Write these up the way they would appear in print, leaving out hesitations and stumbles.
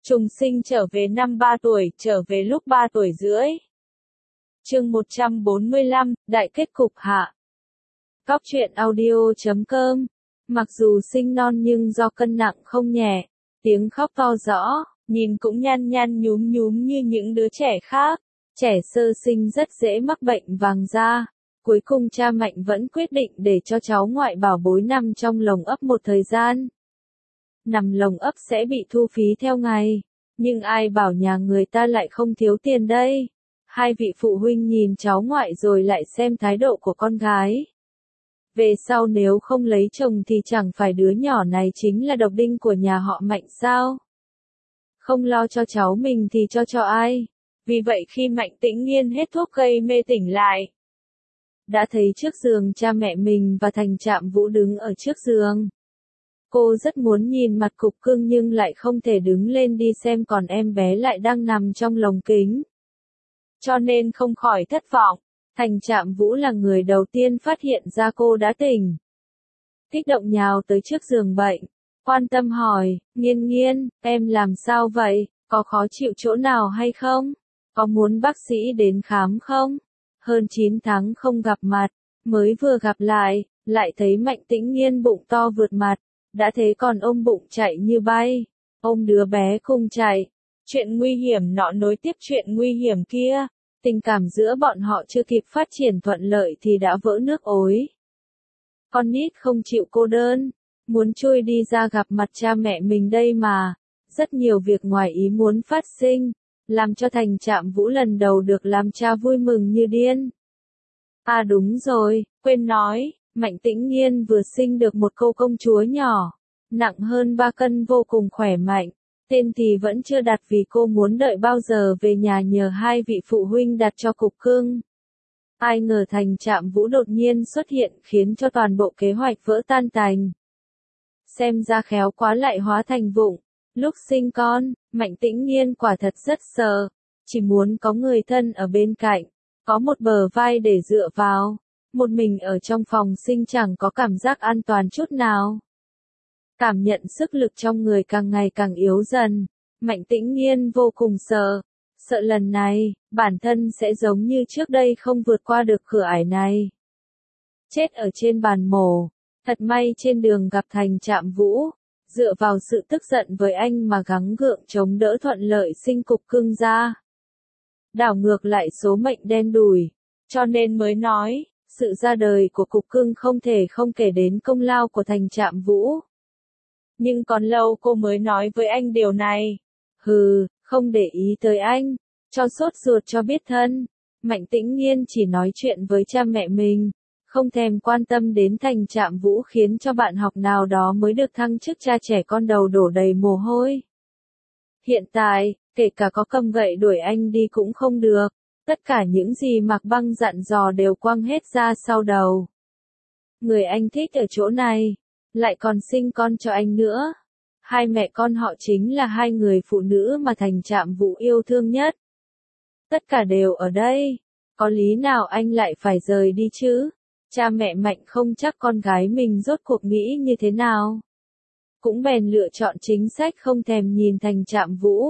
Trùng sinh trở về năm 3 tuổi, trở về lúc 3 tuổi rưỡi. Chương 145, Đại kết cục hạ. Góc truyện audio.com. Mặc dù sinh non nhưng do cân nặng không nhẹ, tiếng khóc to rõ, nhìn cũng nhăn nhăn nhúm nhúm như những đứa trẻ khác. Trẻ sơ sinh rất dễ mắc bệnh vàng da. Cuối cùng cha Mạnh vẫn quyết định để cho cháu ngoại bảo bối nằm trong lồng ấp một thời gian. Nằm lồng ấp sẽ bị thu phí theo ngày, nhưng ai bảo nhà người ta lại không thiếu tiền đây. Hai vị phụ huynh nhìn cháu ngoại rồi lại xem thái độ của con gái. Về sau nếu không lấy chồng thì chẳng phải đứa nhỏ này chính là độc đinh của nhà họ Mạnh sao? Không lo cho cháu mình thì cho ai? Vì vậy khi Mạnh Tĩnh Nghiên hết thuốc gây mê tỉnh lại, đã thấy trước giường cha mẹ mình và Thành Trạm Vũ đứng ở trước giường. Cô rất muốn nhìn mặt Cục Cưng nhưng lại không thể đứng lên đi xem còn em bé lại đang nằm trong lồng kính. Cho nên không khỏi thất vọng. Thành Trạm Vũ là người đầu tiên phát hiện ra cô đã tỉnh. Kích động nhào tới trước giường bệnh, quan tâm hỏi, Nghiên Nghiên, em làm sao vậy, có khó chịu chỗ nào hay không? Có muốn bác sĩ đến khám không? Hơn 9 tháng không gặp mặt, mới vừa gặp lại thấy Mạnh Tĩnh Nghiên bụng to vượt mặt, đã thế còn ôm bụng chạy như bay, ôm đứa bé cùng chạy. Chuyện nguy hiểm nọ nối tiếp chuyện nguy hiểm kia, tình cảm giữa bọn họ chưa kịp phát triển thuận lợi thì đã vỡ nước ối. Con nít không chịu cô đơn, muốn chui đi ra gặp mặt cha mẹ mình đây mà. Rất nhiều việc ngoài ý muốn phát sinh, làm cho Thành Trạm Vũ lần đầu được làm cha vui mừng như điên. À đúng rồi, quên nói, Mạnh Tĩnh Nghiên vừa sinh được một cô công chúa nhỏ, nặng hơn 3 cân vô cùng khỏe mạnh. Tên thì vẫn chưa đặt vì cô muốn đợi bao giờ về nhà nhờ hai vị phụ huynh đặt cho Cục Cưng. Ai ngờ Thành Trạm Vũ đột nhiên xuất hiện khiến cho toàn bộ kế hoạch vỡ tan tành. Xem ra khéo quá lại hóa thành vụng. Lúc sinh con, Mạnh Tĩnh Nghiên quả thật rất sợ, chỉ muốn có người thân ở bên cạnh, có một bờ vai để dựa vào. Một mình ở trong phòng sinh chẳng có cảm giác an toàn chút nào. Cảm nhận sức lực trong người càng ngày càng yếu dần, Mạnh Tĩnh Nghiên vô cùng sợ lần này, bản thân sẽ giống như trước đây không vượt qua được cửa ải này. Chết ở trên bàn mổ, thật may trên đường gặp Thành Trạm Vũ, dựa vào sự tức giận với anh mà gắng gượng chống đỡ thuận lợi sinh Cục Cưng ra. Đảo ngược lại số mệnh đen đủi, cho nên mới nói, sự ra đời của Cục Cưng không thể không kể đến công lao của Thành Trạm Vũ. Nhưng còn lâu cô mới nói với anh điều này. Hừ, không để ý tới anh, cho sốt ruột cho biết thân. Mạnh Tĩnh Nghiên chỉ nói chuyện với cha mẹ mình, không thèm quan tâm đến Thành Trạm Vũ khiến cho bạn học nào đó mới được thăng chức cha trẻ con đầu đổ đầy mồ hôi. Hiện tại, kể cả có cầm gậy đuổi anh đi cũng không được, tất cả những gì Mạc Băng dặn dò đều quăng hết ra sau đầu. Người anh thích ở chỗ này, lại còn sinh con cho anh nữa. Hai mẹ con họ chính là hai người phụ nữ mà Thành Trạm Vũ yêu thương nhất. Tất cả đều ở đây, có lý nào anh lại phải rời đi chứ? Cha mẹ Mạnh không chắc con gái mình rốt cuộc nghĩ như thế nào. Cũng bèn lựa chọn chính sách không thèm nhìn Thành Trạm Vũ.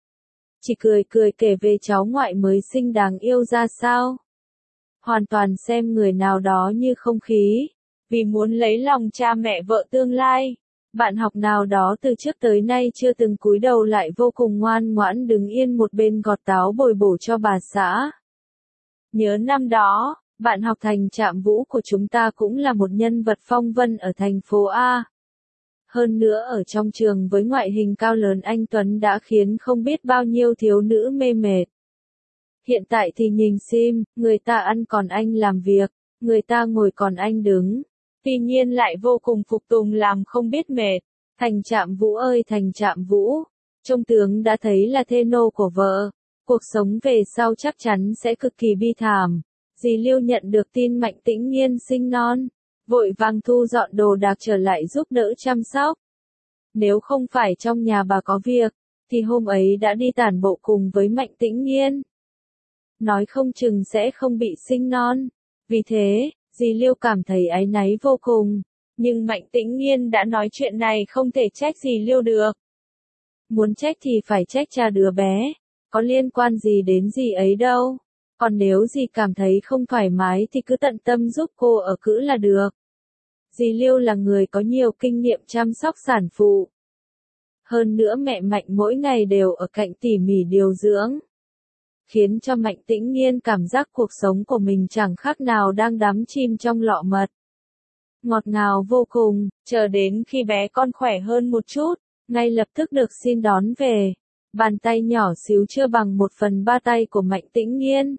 Chỉ cười kể về cháu ngoại mới sinh đáng yêu ra sao. Hoàn toàn xem người nào đó như không khí. Vì muốn lấy lòng cha mẹ vợ tương lai, bạn học nào đó từ trước tới nay chưa từng cúi đầu lại vô cùng ngoan ngoãn đứng yên một bên gọt táo bồi bổ cho bà xã. Nhớ năm đó, bạn học Thành Trạm Vũ của chúng ta cũng là một nhân vật phong vân ở thành phố A. Hơn nữa ở trong trường với ngoại hình cao lớn anh Tuấn đã khiến không biết bao nhiêu thiếu nữ mê mệt. Hiện tại thì nhìn xem, người ta ăn còn anh làm việc, người ta ngồi còn anh đứng. Tuy nhiên lại vô cùng phục tùng làm không biết mệt. Thành Trạm Vũ ơi Thành Trạm Vũ, trông tướng đã thấy là thê nô của vợ. Cuộc sống về sau chắc chắn sẽ cực kỳ bi thảm. Dì Liêu nhận được tin Mạnh Tĩnh Nghiên sinh non, vội vàng thu dọn đồ đạc trở lại giúp đỡ chăm sóc. Nếu không phải trong nhà bà có việc, thì hôm ấy đã đi tản bộ cùng với Mạnh Tĩnh Nghiên. Nói không chừng sẽ không bị sinh non. Vì thế, dì Liêu cảm thấy áy náy vô cùng. Nhưng Mạnh Tĩnh Nghiên đã nói chuyện này không thể trách dì Liêu được. Muốn trách thì phải trách cha đứa bé, có liên quan gì đến dì ấy đâu. Còn nếu dì cảm thấy không thoải mái thì cứ tận tâm giúp cô ở cữ là được. Dì Liêu là người có nhiều kinh nghiệm chăm sóc sản phụ. Hơn nữa mẹ Mạnh mỗi ngày đều ở cạnh tỉ mỉ điều dưỡng. Khiến cho Mạnh Tĩnh Nghiên cảm giác cuộc sống của mình chẳng khác nào đang đắm chìm trong lọ mật. Ngọt ngào vô cùng, chờ đến khi bé con khỏe hơn một chút, ngay lập tức được xin đón về. Bàn tay nhỏ xíu chưa bằng 1/3 tay của Mạnh Tĩnh Nghiên.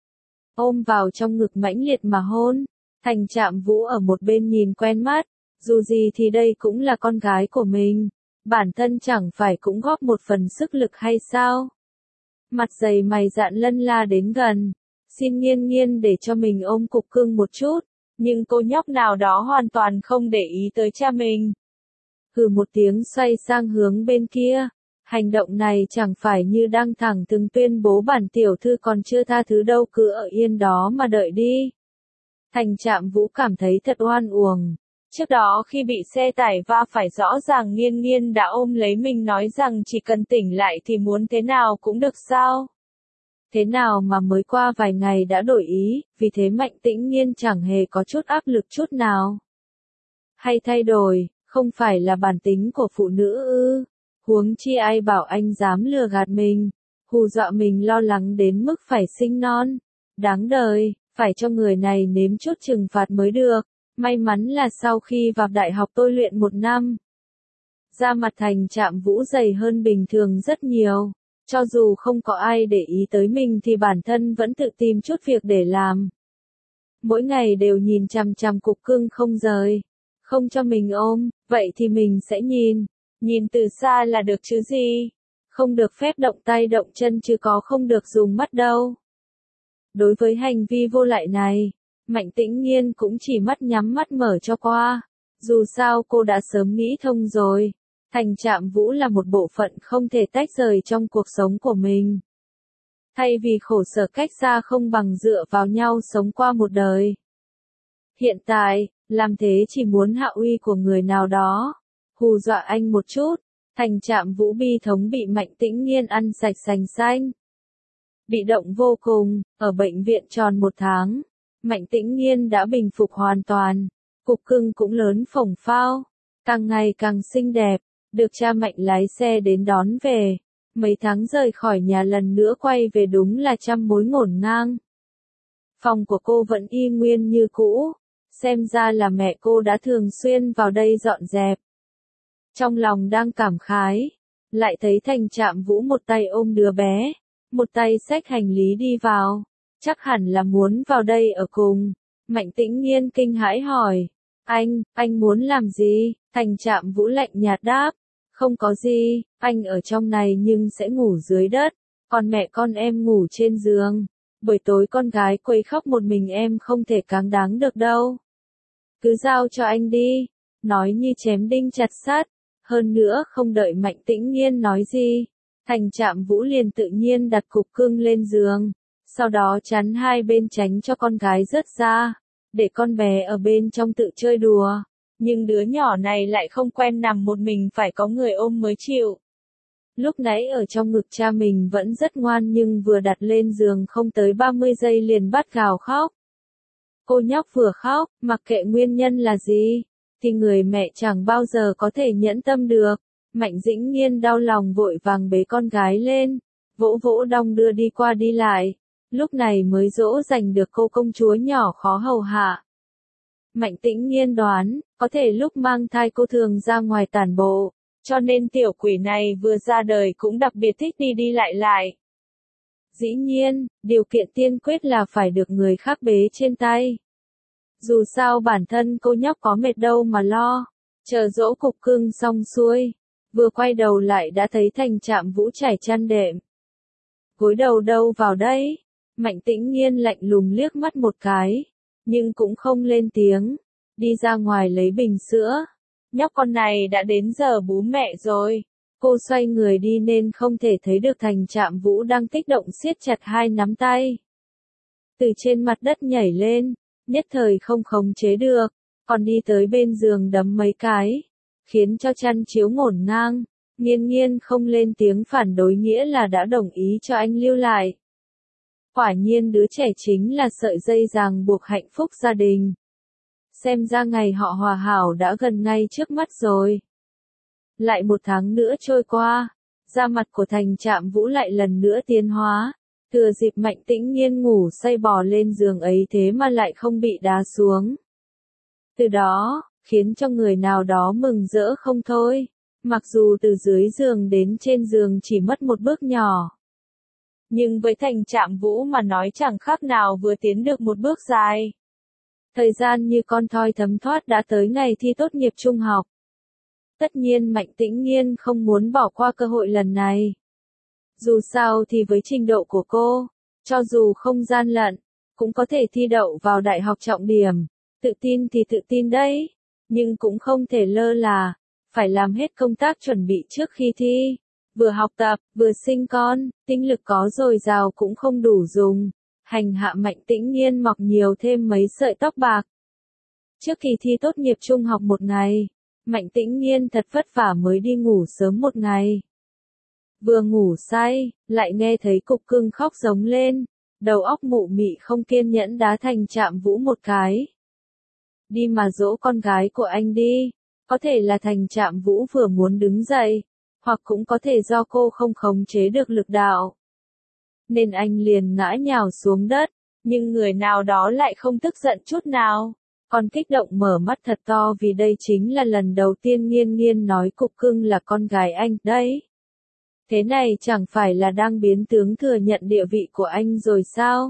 Ôm vào trong ngực mãnh liệt mà hôn. Thành Trạm Vũ ở một bên nhìn quen mắt, dù gì thì đây cũng là con gái của mình. Bản thân chẳng phải cũng góp một phần sức lực hay sao? Mặt dày mày dạn lân la đến gần, xin Nghiên Nghiên để cho mình ôm Cục Cưng một chút, nhưng cô nhóc nào đó hoàn toàn không để ý tới cha mình. Hừ một tiếng xoay sang hướng bên kia, hành động này chẳng phải như đang thẳng thừng tuyên bố bản tiểu thư còn chưa tha thứ đâu, cứ ở yên đó mà đợi đi. Thành Trạm Vũ cảm thấy thật oan uổng. Trước đó khi bị xe tải va phải rõ ràng Nghiên Nghiên đã ôm lấy mình nói rằng chỉ cần tỉnh lại thì muốn thế nào cũng được sao. Thế nào mà mới qua vài ngày đã đổi ý, vì thế Mạnh Tĩnh Nghiên chẳng hề có chút áp lực chút nào. Hay thay đổi, không phải là bản tính của phụ nữ ư? Huống chi ai bảo anh dám lừa gạt mình, hù dọa mình lo lắng đến mức phải sinh non. Đáng đời, phải cho người này nếm chút trừng phạt mới được. May mắn là sau khi vào đại học tôi luyện 1 năm. Da mặt Thành Trạm Vũ dày hơn bình thường rất nhiều. Cho dù không có ai để ý tới mình thì bản thân vẫn tự tìm chút việc để làm. Mỗi ngày đều nhìn chằm chằm Cục Cưng không rời. Không cho mình ôm, vậy thì mình sẽ nhìn. Nhìn từ xa là được chứ gì. Không được phép động tay động chân chứ có không được dùng mắt đâu. Đối với hành vi vô lại này, Mạnh Tĩnh Nghiên cũng chỉ mắt nhắm mắt mở cho qua. Dù sao cô đã sớm nghĩ thông rồi. Thành Trạm Vũ là một bộ phận không thể tách rời trong cuộc sống của mình. Thay vì khổ sở cách xa không bằng dựa vào nhau sống qua một đời. Hiện tại, làm thế chỉ muốn hạ uy của người nào đó. Hù dọa anh một chút. Thành Trạm Vũ bi thống bị Mạnh Tĩnh Nghiên ăn sạch sành xanh. Bị động vô cùng, ở bệnh viện tròn 1 tháng. Mạnh Tĩnh Nghiên đã bình phục hoàn toàn. Cục Cưng cũng lớn phồng phao. Càng ngày càng xinh đẹp. Được cha Mạnh lái xe đến đón về. Mấy tháng rời khỏi nhà lần nữa quay về đúng là trăm mối ngổn ngang. Phòng của cô vẫn y nguyên như cũ. Xem ra là mẹ cô đã thường xuyên vào đây dọn dẹp. Trong lòng đang cảm khái. Lại thấy Thành Trạm Vũ một tay ôm đứa bé. Một tay xách hành lý đi vào. Chắc hẳn là muốn vào đây ở cùng. Mạnh Tĩnh Nghiên kinh hãi hỏi. Anh muốn làm gì? Thành Trạm Vũ lạnh nhạt đáp. Không có gì, anh ở trong này nhưng sẽ ngủ dưới đất. Còn mẹ con em ngủ trên giường. Buổi tối con gái quấy khóc một mình em không thể cáng đáng được đâu. Cứ giao cho anh đi. Nói như chém đinh chặt sắt. Hơn nữa không đợi Mạnh Tĩnh Nghiên nói gì. Thành Trạm Vũ liền tự nhiên đặt Cục Cưng lên giường. Sau đó chắn hai bên tránh cho con gái rớt ra. Để con bé ở bên trong tự chơi đùa. Nhưng đứa nhỏ này lại không quen nằm một mình phải có người ôm mới chịu. Lúc nãy ở trong ngực cha mình vẫn rất ngoan nhưng vừa đặt lên giường không tới 30 giây liền bắt gào khóc. Cô nhóc vừa khóc, mặc kệ nguyên nhân là gì, thì người mẹ chẳng bao giờ có thể nhẫn tâm được. Mạnh Dĩnh Nghiên đau lòng vội vàng bế con gái lên, vỗ vỗ đong đưa đi qua đi lại. Lúc này mới dỗ dành được cô công chúa nhỏ khó hầu hạ. Mạnh Tĩnh Nghiên đoán, có thể lúc mang thai cô thường ra ngoài tản bộ, cho nên tiểu quỷ này vừa ra đời cũng đặc biệt thích đi đi lại lại. Dĩ nhiên, điều kiện tiên quyết là phải được người khác bế trên tay. Dù sao bản thân cô nhóc có mệt đâu mà lo. Chờ dỗ Cục Cưng xong xuôi, vừa quay đầu lại đã thấy Thành Trạm Vũ trải chăn đệm. Gối đầu đâu vào đây? Mạnh Tĩnh Nghiên lạnh lùng liếc mắt một cái, nhưng cũng không lên tiếng. Đi ra ngoài lấy bình sữa. Nhóc con này đã đến giờ bú mẹ rồi. Cô xoay người đi nên không thể thấy được Thành Trạm Vũ đang kích động siết chặt hai nắm tay. Từ trên mặt đất nhảy lên, nhất thời không khống chế được, còn đi tới bên giường đấm mấy cái, khiến cho chăn chiếu ngổn ngang. Nghiên Nghiên không lên tiếng phản đối nghĩa là đã đồng ý cho anh lưu lại. Quả nhiên đứa trẻ chính là sợi dây ràng buộc hạnh phúc gia đình. Xem ra ngày họ hòa hảo đã gần ngay trước mắt rồi. Lại một tháng nữa trôi qua, da mặt của Thành Trạm Vũ lại lần nữa tiến hóa. Thừa dịp Mạnh Tĩnh Nghiên ngủ say bò lên giường ấy thế mà lại không bị đá xuống. Từ đó, khiến cho người nào đó mừng rỡ không thôi. Mặc dù từ dưới giường đến trên giường chỉ mất một bước nhỏ. Nhưng với Thành Trạm Vũ mà nói chẳng khác nào vừa tiến được một bước dài. Thời gian như con thoi thấm thoát đã tới ngày thi tốt nghiệp trung học. Tất nhiên Mạnh Tĩnh Nghiên không muốn bỏ qua cơ hội lần này. Dù sao thì với trình độ của cô, cho dù không gian lận, cũng có thể thi đậu vào đại học trọng điểm. Tự tin thì tự tin đấy, nhưng cũng không thể lơ là, phải làm hết công tác chuẩn bị trước khi thi. Vừa học tập, vừa sinh con, tinh lực có dồi dào cũng không đủ dùng. Hành hạ Mạnh Tĩnh Nghiên mọc nhiều thêm mấy sợi tóc bạc. Trước kỳ thi tốt nghiệp trung học một ngày, Mạnh Tĩnh Nghiên thật vất vả mới đi ngủ sớm một ngày. Vừa ngủ say, lại nghe thấy Cục Cưng khóc giống lên, đầu óc mụ mị không kiên nhẫn đá Thành Trạm Vũ một cái. Đi mà dỗ con gái của anh đi, có thể là Thành Trạm Vũ vừa muốn đứng dậy, hoặc cũng có thể do cô không khống chế được lực đạo. Nên anh liền ngã nhào xuống đất, nhưng người nào đó lại không tức giận chút nào. Còn kích động mở mắt thật to vì đây chính là lần đầu tiên Nghiên Nghiên nói Cục Cưng là con gái anh, đấy. Thế này chẳng phải là đang biến tướng thừa nhận địa vị của anh rồi sao?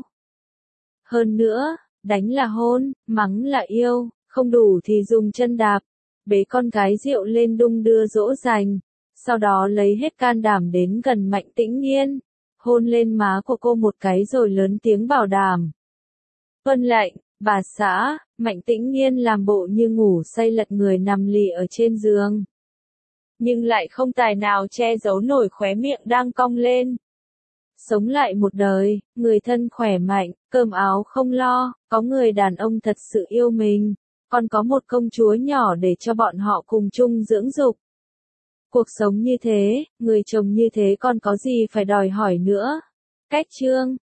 Hơn nữa, đánh là hôn, mắng là yêu, không đủ thì dùng chân đạp, bế con gái rượu lên đung đưa dỗ dành, sau đó lấy hết can đảm đến gần Mạnh Tĩnh Nghiên, hôn lên má của cô một cái rồi lớn tiếng bảo đảm. Vâng lệnh, bà xã. Mạnh Tĩnh Nghiên làm bộ như ngủ say lật người nằm lì ở trên giường. Nhưng lại không tài nào che giấu nổi khóe miệng đang cong lên. Sống lại một đời, người thân khỏe mạnh, cơm áo không lo, có người đàn ông thật sự yêu mình, còn có một công chúa nhỏ để cho bọn họ cùng chung dưỡng dục. Cuộc sống như thế, người chồng như thế còn có gì phải đòi hỏi nữa. Cách chương